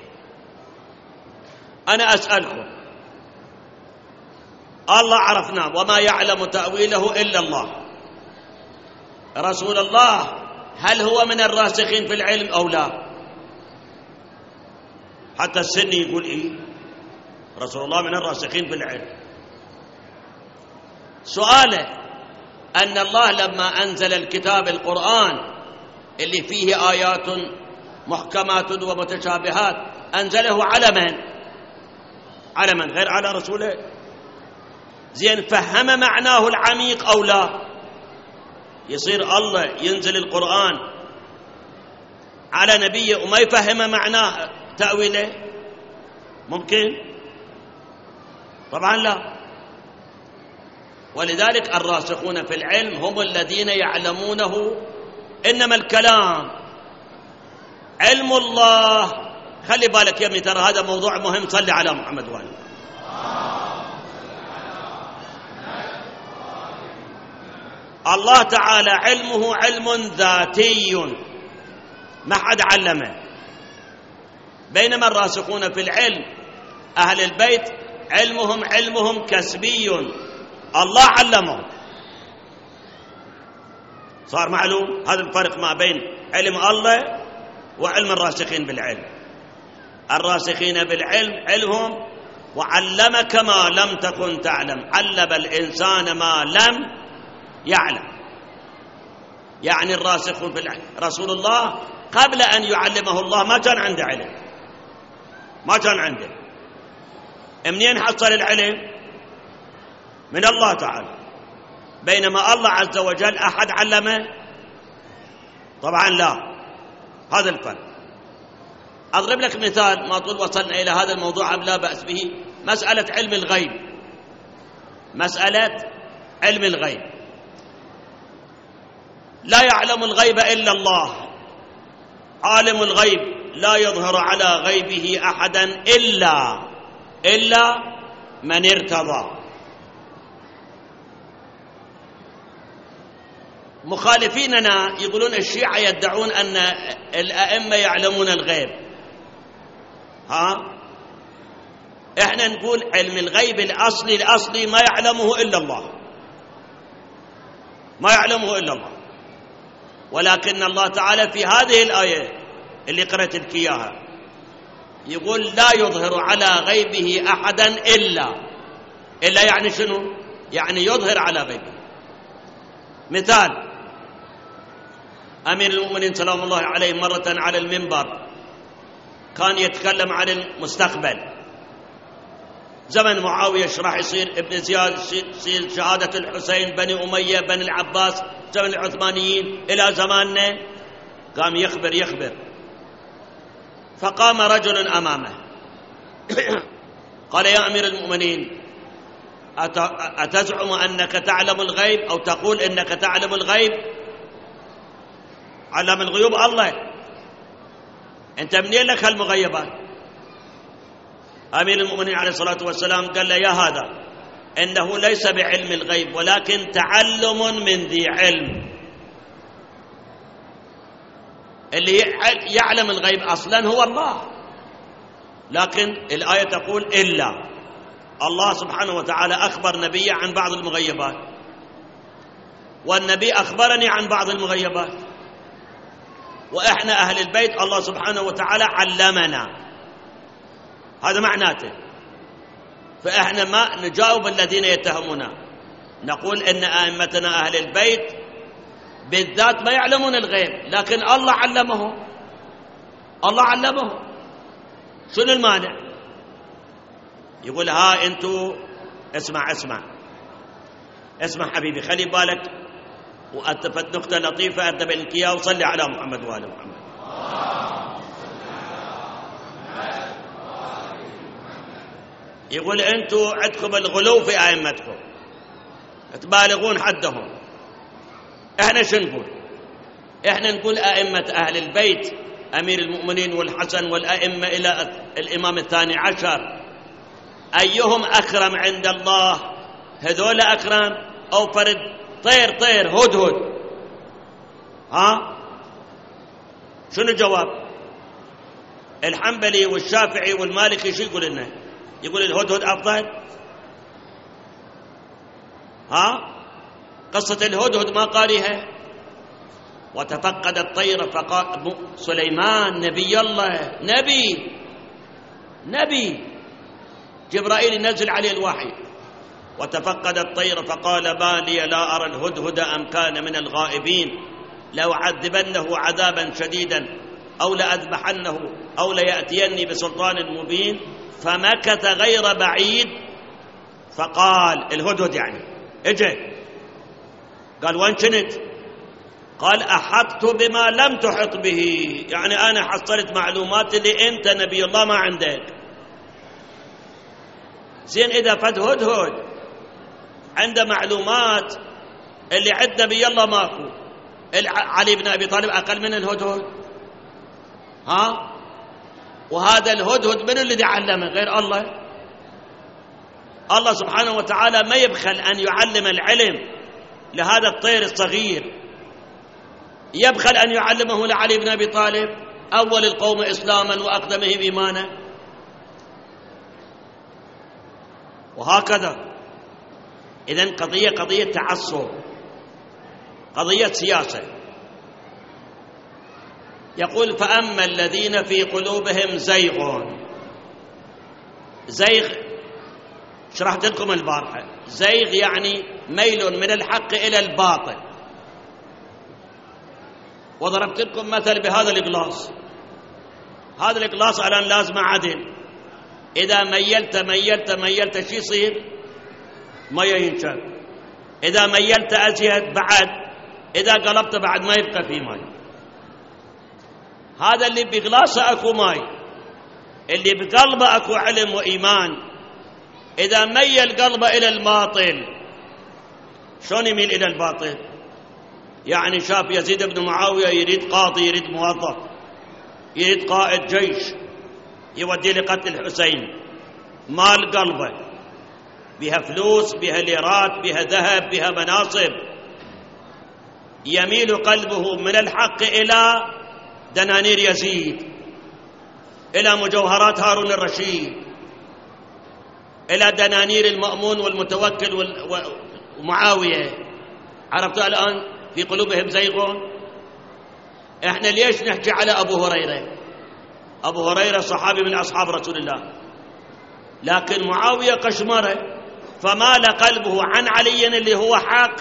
S1: أنا أسألكم، الله عرفناه وما يعلم تأويله إلا الله، رسول الله هل هو من الراسخين في العلم أو لا؟ حتى السني يقول إيه، رسول الله من الراسخين في العلم. سؤاله أن الله لما أنزل الكتاب القرآن اللي فيه آيات محكمات ومتشابهات أنزله على من؟ على من غير على رسوله؟ زين، فهم معناه العميق أو لا؟ يصير الله ينزل القرآن على نبيه وما يفهم معناه تأويله؟ ممكن؟ طبعا لا. ولذلك الراسخون في العلم هم الذين يعلمونه. إنما الكلام علم الله. خلي بالك يا ابني، ترى هذا موضوع مهم. صلي على محمد وآله. الله تعالى علمه علم ذاتي ما حد علمه، بينما الراسخون في العلم أهل البيت علمهم كسبي، الله علمهم. صار معلوم هذا الفرق ما بين علم الله وعلم الراسخين بالعلم. الراسخين بالعلم علمهم وعلمك ما لم تكن تعلم، علم الإنسان ما لم يعلم. يعني الراسخون بالعلم رسول الله قبل أن يعلمه الله ما كان عنده علم، ما كان عنده. منين حصل العلم؟ من الله تعالى. بينما الله عز وجل أحد علمه؟ طبعا لا. هذا الفرق. أضرب لك مثال، ما طول وصلنا إلى هذا الموضوع لا بأس به. مسألة علم الغيب، مسألة علم الغيب. لا يعلم الغيب إلا الله. عالم الغيب لا يظهر على غيبه أحدا إلا من ارتضى. مخالفيننا يقولون الشيعة يدعون أن الأئمة يعلمون الغيب. إحنا نقول علم الغيب الأصلي ما يعلمه إلا الله، ما يعلمه إلا الله. ولكن الله تعالى في هذه الآية اللي قرأت لك إياها يقول لا يظهر على غيبه أحدا إلا يعني شنو؟ يعني يظهر على غيبه. مثال، أمير المؤمنين سلام الله عليه مرة على المنبر كان يتكلم عن المستقبل. زمن معاوية ايش راح يصير، ابن زياد يصير، شهادة الحسين، بني أمية، بني العباس، زمن العثمانيين إلى زماننا. قام يخبر. فقام رجل أمامه قال: يا أمير المؤمنين، أتزعم أنك تعلم الغيب أو تقول إنك تعلم الغيب؟ علم الغيوب الله، أنت منين لك هالمغيبات؟ أمير المؤمنين عليه الصلاة والسلام قال له: يا هذا إنه ليس بعلم الغيب ولكن تعلم من ذي علم. اللي يعلم الغيب أصلا هو الله، لكن الآية تقول إلا. الله سبحانه وتعالى أخبر نبيه عن بعض المغيبات، والنبي أخبرني عن بعض المغيبات، وإحنا أهل البيت الله سبحانه وتعالى علمنا. هذا معناته. فإحنا ما نجاوب الذين يتهمنا، نقول إن أئمتنا أهل البيت بالذات ما يعلمون الغيب، لكن الله علمهم. الله علمهم. شنو المانع؟ يقول: ها أنتوا اسمع حبيبي، خلي بالك، وأتفت نقطة لطيفة أنتبه لك إياها، وصلي على محمد وآل محمد. يقول: أنتوا عندكم الغلو في أئمتكم، تبالغون حدهم. إحنا شو نقول؟ إحنا نقول أئمة أهل البيت، أمير المؤمنين والحسن والأئمة إلى الإمام الثاني عشر، أيهم أكرم عند الله؟ هذول أكرم أو فرد طير هدهد؟ شنو الجواب؟ الحنبلي والشافعي والمالكي شو يقول لنا؟ يقول الهدهد أفضل؟ قصة الهدهد ما قاريها؟ وتفقد الطير فقال سليمان نبي الله، نبي جبرائيل ينزل عليه الوحي. وتفقد الطير فقال: ما لي لا أرى الهدهد أم كان من الغائبين، لو عذبنه عذابا شديدا أو لأذبحنه أو ليأتيني بسلطان مبين. فمكث غير بعيد فقال الهدهد يعني اجي، قال: وين كنت؟ قال: أحطت بما لم تحط به، يعني أنا حصلت معلومات اللي أنت نبي الله ما عندك. زين إذا فد هدهد عنده معلومات اللي عند نبي الله ماكو. علي بن أبي طالب أقل من الهدهد، وهذا الهدهد من الذي علمه غير الله؟ الله سبحانه وتعالى ما يبخل أن يعلم العلم لهذا الطير الصغير، يبخل أن يعلمه لعلي بن أبي طالب أول القوم إسلاما وأقدمهم إيمانا. وهكذا. إذن قضية تعصب، قضية سياسة. يقول فأما الذين في قلوبهم زيغ. زيغ شرحت لكم البارحة، زيغ يعني ميل من الحق إلى الباطل. وضربت لكم مثل بهذا الإقلاص. هذا الإقلاص الآن لازم عدل، إذا ميلت شو يصير؟ ما ينشف. إذا ميلت أزيد بعد، إذا قلبت بعد ما يبقى فيه ماء. هذا اللي بإقلاصه أكو ماء، اللي بقلبه أكو علم وإيمان. إذا ميل قلبه إلى الباطل، شلون يميل إلى الباطل؟ يعني شاف يزيد بن معاوية يريد قاضي، يريد موظف، يريد قائد جيش يودي لقتل الحسين، مال قلبه بها فلوس، بها ليرات، بها ذهب، بها مناصب، يميل قلبه من الحق إلى دنانير يزيد، إلى مجوهرات هارون الرشيد، إلى دنانير المأمون والمتوكل ومعاوية. عرفتوا الآن في قلوبهم زيغون. احنا ليش نحكي على أبو هريرة؟ أبو هريرة صحابي من أصحاب رسول الله، لكن معاوية قشمرة، فمال قلبه عن علي اللي هو حق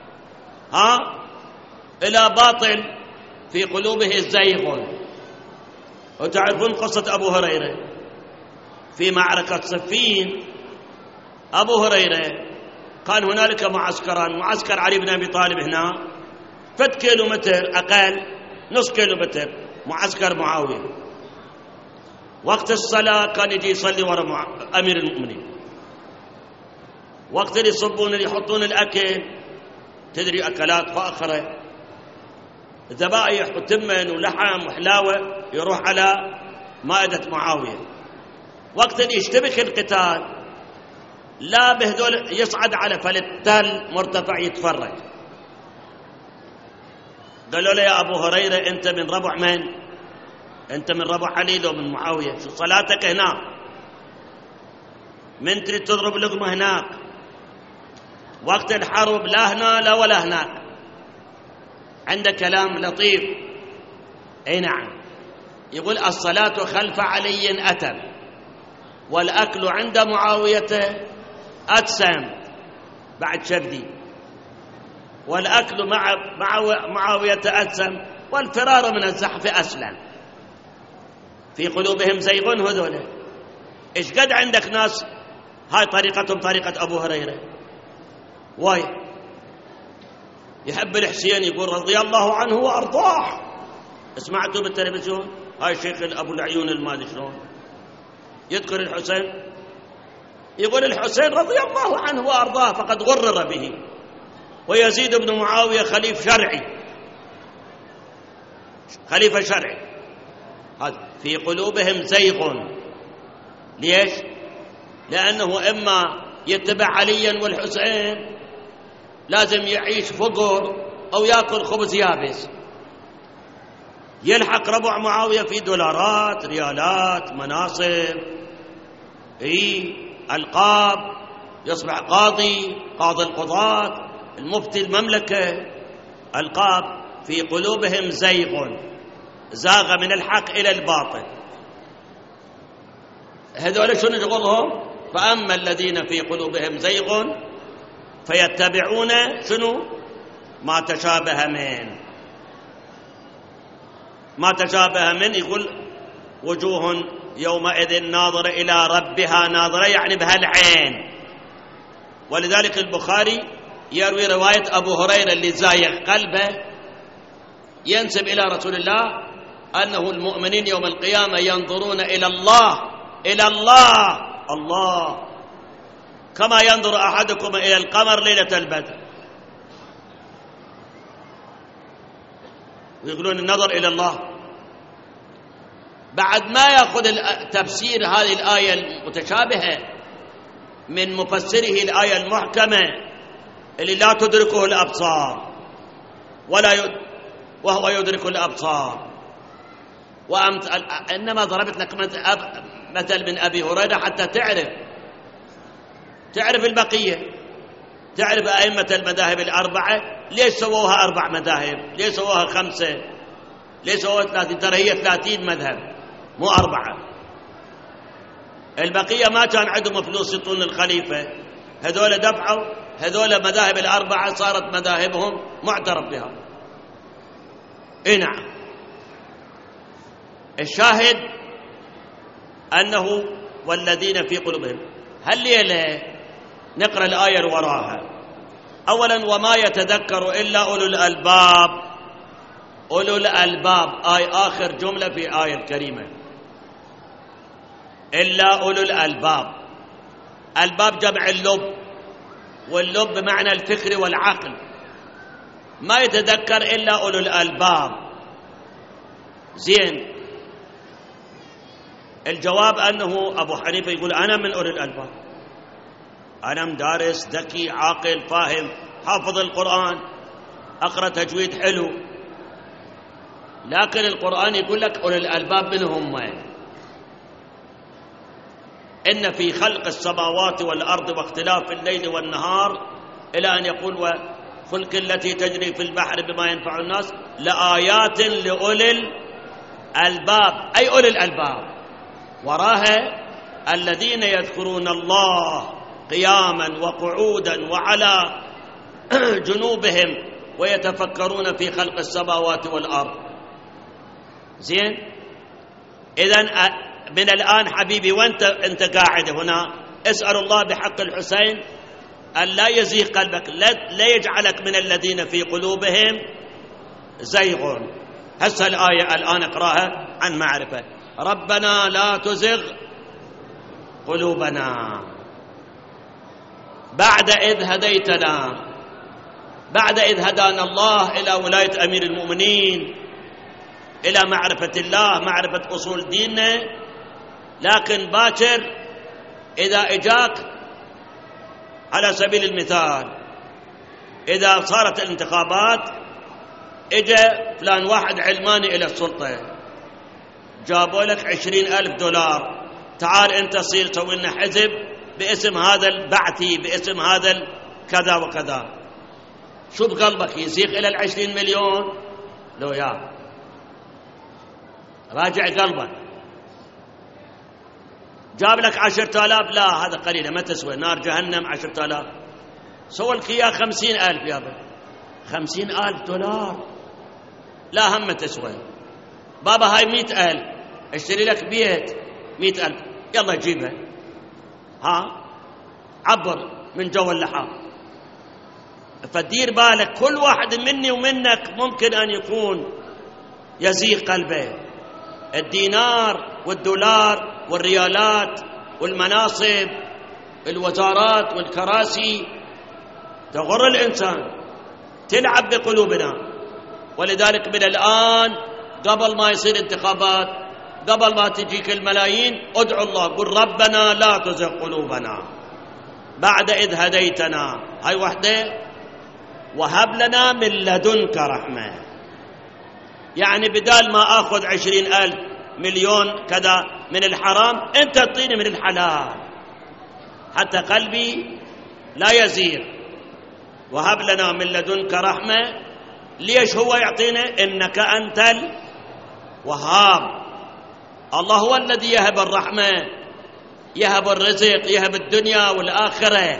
S1: إلى باطل، في قلوبه الزيغ. وتعرفون قصة أبو هريرة في معركة صفين. أبو هريرة كان هنالك معسكران، معسكر علي بن أبي طالب هنا 3 كيلومتر أقل، نص كيلومتر معسكر معاوية. وقت الصلاة كان يجي يصلي وراء أمير المؤمنين. وقت اللي يصبون اللي يحطون الأكل، تدري أكلات فاخرة، ذبائح وتمن ولحم وحلاوة، يروح على مائدة معاوية. وقت اللي يشتبك القتال، لا بهذول يصعد على فلتل مرتفع يتفرج. قالوا له يا أبو هريرة أنت من ربع من؟ أنت من ربع علي لو من معاوية؟ شو صلاتك هناك؟ من تريد تضرب لقمة هناك؟ وقت الحرب لا هنا لا ولا هناك. عنده كلام لطيف. أي نعم. يقول الصلاة خلف علي أتم، والأكل عند معاوية أتسم بعد شردي، والأكل مع معاوية أتسم، والفرار من الزحف أسلم. في قلوبهم زيغ هذول. إيش قد عندك ناس هاي طريقتهم طريقة أبو هريرة، واي يحب الحسين يقول رضي الله عنه وأرضاه. سمعتوا بالتلفزيون هاي الشيخ أبو العيون المادي شلون يذكر الحسين، يقول الحسين رضي الله عنه وأرضاه فقد غرر به، ويزيد بن معاوية خليفة شرعي. هذا في قلوبهم زيغ. ليش؟ لأنه إما يتبع عليا والحسين لازم يعيش فقر أو يأكل خبز يابس، يلحق ربع معاوية في دولارات، ريالات، مناصب، ألقاب، يصبح قاضي القضاة، المفتي المملكة، ألقاب. في قلوبهم زيغ، زاغ من الحق إلى الباطل. هذول شنو شغلهم؟ فأما الذين في قلوبهم زيغ فيتبعون شنو؟ ما تشابه من يقول وجوه يومئذ ناظرة إلى ربها ناظرة، يعني بها العين. ولذلك البخاري يروي رواية أبو هريرة اللي زايغ قلبه، ينسب إلى رسول الله أنه المؤمنين يوم القيامة ينظرون إلى الله كما ينظر أحدكم إلى القمر ليلة البدر. ويقولون النظر إلى الله. بعد ما يأخذ تفسير هذه الآية المتشابهة من مفسره الآية المحكمة اللي لا تدركه الأبصار وهو يدرك الأبصار. إنما ضربت لك مثل من أبي هريرة حتى تعرف البقية، تعرف أئمة المذاهب الأربعة ليش سووها 4 مذاهب، ليش سووها 5، ليش سووها 30. ترى هي 30 مذهب مو 4. البقية ما كان عندهم فلوس يطون الخليفة، هذول دفعوا، هذول مذاهب الأربعة صارت مذاهبهم معترف بها. نعم. الشاهد أنه والذين في قلوبهم. هل نقرأ الآية وراها. أولا وما يتذكر إلا أولو الألباب. أولو الألباب آخر جملة في آية الكريمة، إلا أولو الألباب. الباب جمع اللب، واللب بمعنى الفكر والعقل. ما يتذكر إلا أولو الألباب. زين. الجواب أنه أبو حنيفة يقول أنا من أولي الألباب، أنا مدارس ذكي عاقل فاهم حافظ القرآن أقرأ تجويد حلو. لكن القرآن يقول لك أولي الألباب من هم؟ إن في خلق السماوات والأرض واختلاف الليل والنهار إلى أن يقول وفلك التي تجري في البحر بما ينفع الناس لآيات لأولي الألباب. أي أولي الألباب؟ وراها الذين يذكرون الله قياما وقعودا وعلى جنوبهم ويتفكرون في خلق السماوات والأرض. زين. إذن من الآن حبيبي وانت قاعد هنا اسأل الله بحق الحسين أن لا يزيغ قلبك، لا يجعلك من الذين في قلوبهم زيغ. هسه الآية الآن اقراها عن معرفة. ربنا لا تزغ قلوبنا بعد إذ هديتنا، بعد إذ هدانا الله إلى ولاية أمير المؤمنين، إلى معرفة الله، معرفة أصول ديننا. لكن باكر إذا إجاك على سبيل المثال، إذا صارت الانتخابات إجا فلان واحد علماني إلى السلطة، جابوا لك 20,000 دولار، تعال أنت صير سوي لنا حزب باسم هذا البعثي، باسم هذا كذا وكذا. شو بقلبك يزيغ إلى 20 مليون؟ لو يا راجع قلبك. جاب لك 10,000، لا هذا قليل ما تسوى، نار جهنم 10,000. سوى لك إياه 50,000 يابا، 50,000 دولار لا هم تسوى. بابا هاي 100,000 اشتري لك بيت 100,000، يلا جيبها، ها عبر من جو اللحاف. فدير بالك كل واحد مني ومنك ممكن أن يكون يزيغ قلبه. الدينار والدولار والريالات والمناصب، الوزارات والكراسي تغر الإنسان، تلعب بقلوبنا. ولذلك من الآن قبل ما يصير انتخابات، قبل ما تجيك الملايين، ادعو الله قل ربنا لا تزغ قلوبنا بعد إذ هديتنا. هاي وحده. وهب لنا من لدنك رحمة. يعني بدال ما أخذ 20,000 مليون كذا من الحرام، أنت اعطيني من الحلال حتى قلبي لا يزيغ. وهب لنا من لدنك رحمة. ليش هو يعطينا؟ إنك أنت الوهاب. الله هو الذي يهب الرحمة، يهب الرزق، يهب الدنيا والآخرة،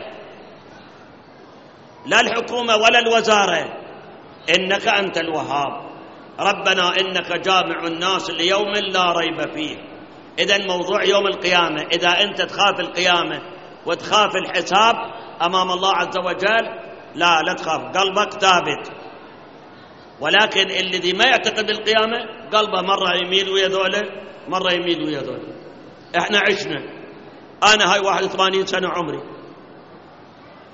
S1: لا الحكومة ولا الوزارة. إنك أنت الوهاب. ربنا إنك جامع الناس ليوم لا ريب فيه. إذن موضوع يوم القيامة، إذا أنت تخاف القيامة وتخاف الحساب أمام الله عز وجل، لا تخاف، قلبك ثابت. ولكن الذي ما يعتقد بالقيامة قلبه مرة يميل ويا ذوله، مرة يميل ويا ذوله. احنا عشنا، أنا هاي 81 سنة عمري،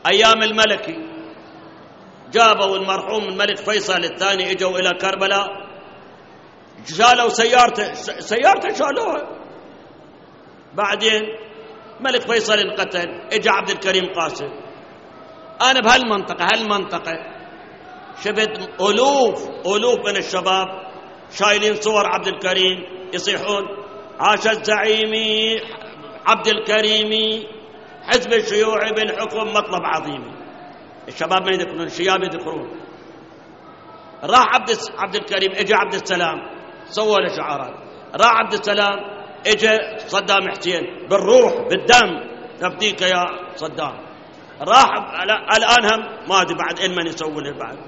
S1: أيام الملكي جابوا المرحوم الملك فيصل الثاني، اجوا إلى كربلاء، شالوا سيارته شالوها. بعدين ملك فيصل انقتل، اجى عبد الكريم قاسم. أنا بهالمنطقة شفت ألوف من الشباب شايلين صور عبد الكريم يصيحون عاش الزعيم عبد الكريم، حزب الشيوعي بالحكم مطلب عظيم. الشباب ما يذكرون، الشياب يذكرون. راح عبد الكريم، اجى عبد السلام سوى له شعارات. راح عبد السلام، اجى صدام حسين بالروح بالدم نفديك يا صدام. راح الآن هم ما ادري بعد من يسوي له بعد.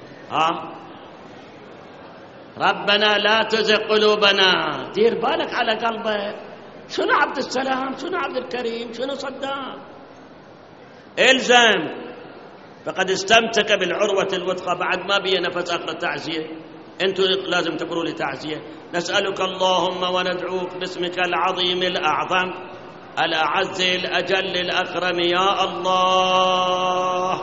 S1: ربنا لا تزغ قلوبنا، دير بالك على قلبك. شنو عبد السلام، شنو عبد الكريم، شنو صدام؟ الزم، فقد استمسك بالعروة الوثقى. بعد ما بي نفس اقرا تعزيه، انتم لازم تقروا لي تعزيه. نسألك اللهم وندعوك باسمك العظيم الأعظم الأعز الأجل الأكرم يا الله،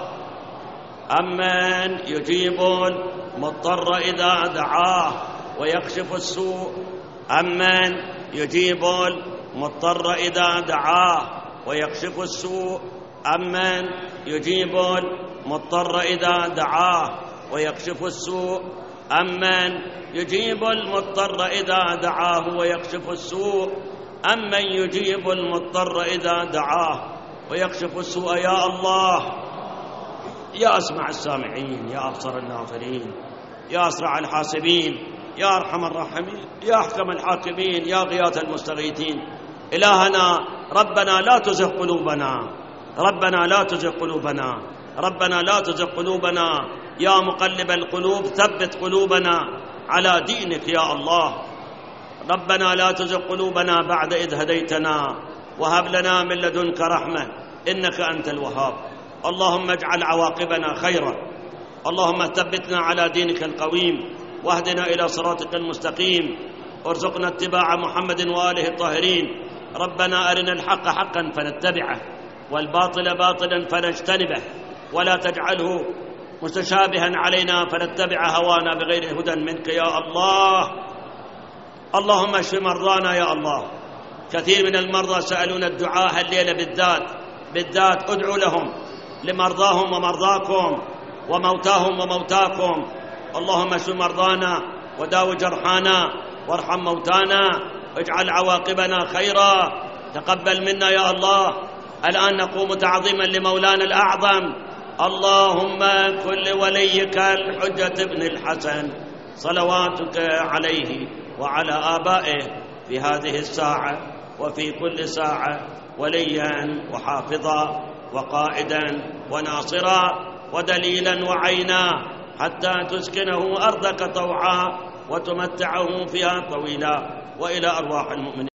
S1: أمن يجيب المضطر إذا دعاه ويكشف السوء، أمن يجيب المضطر إذا دعاه ويكشف السوء، أمن يجيب المضطر إذا دعاه ويكشف السوء، أمن يجيب المضطر إذا دعاه ويكشف السوء، أمن يجيب المضطر إذا دعاه ويكشف السوء. يا الله، يا أسمع السامعين، يا أبصر الناظرين، يا أسرع الحاسبين، يا أرحم الراحمين، يا أحكم الحاكمين، يا غياث المستغيثين. إلهنا ربنا لا تزغ قلوبنا، ربنا لا تزغ قلوبنا، ربنا لا تزغ قلوبنا، يا مقلب القلوب ثبت قلوبنا على دينك يا الله. ربنا لا تزغ قلوبنا بعد إذ هديتنا وهب لنا من لدنك رحمة إنك أنت الوهاب. اللهم اجعل عواقبنا خيرا، اللهم ثبتنا على دينك القويم واهدنا إلى صراطك المستقيم، وارزقنا اتباع محمد وآله الطاهرين. ربنا أرنا الحق حقا فنتبعه والباطل باطلا فنجتنبه، ولا تجعله متشابها علينا فنتبع هوانا بغير هدى منك يا الله. اللهم اشف مرضانا يا الله. كثير من المرضى سألون الدعاء الليلة بالذات ادعوا لهم، لمرضاهم ومرضاكم وموتاهم وموتاكم. اللهم اشف مرضانا وداو جرحانا وارحم موتانا واجعل عواقبنا خيرا. تقبل منا يا الله. الآن نقوم تعظيما لمولانا الأعظم. اللهم كن لوليك الحجة بن الحسن صلواتك عليه وعلى آبائه في هذه الساعة وفي كل ساعة وليا وحافظا وقائدا وناصرا ودليلا وعينا، حتى تسكنه أرضك طوعا وتمتعه فيها طويلا، وإلى أرواح المؤمنين.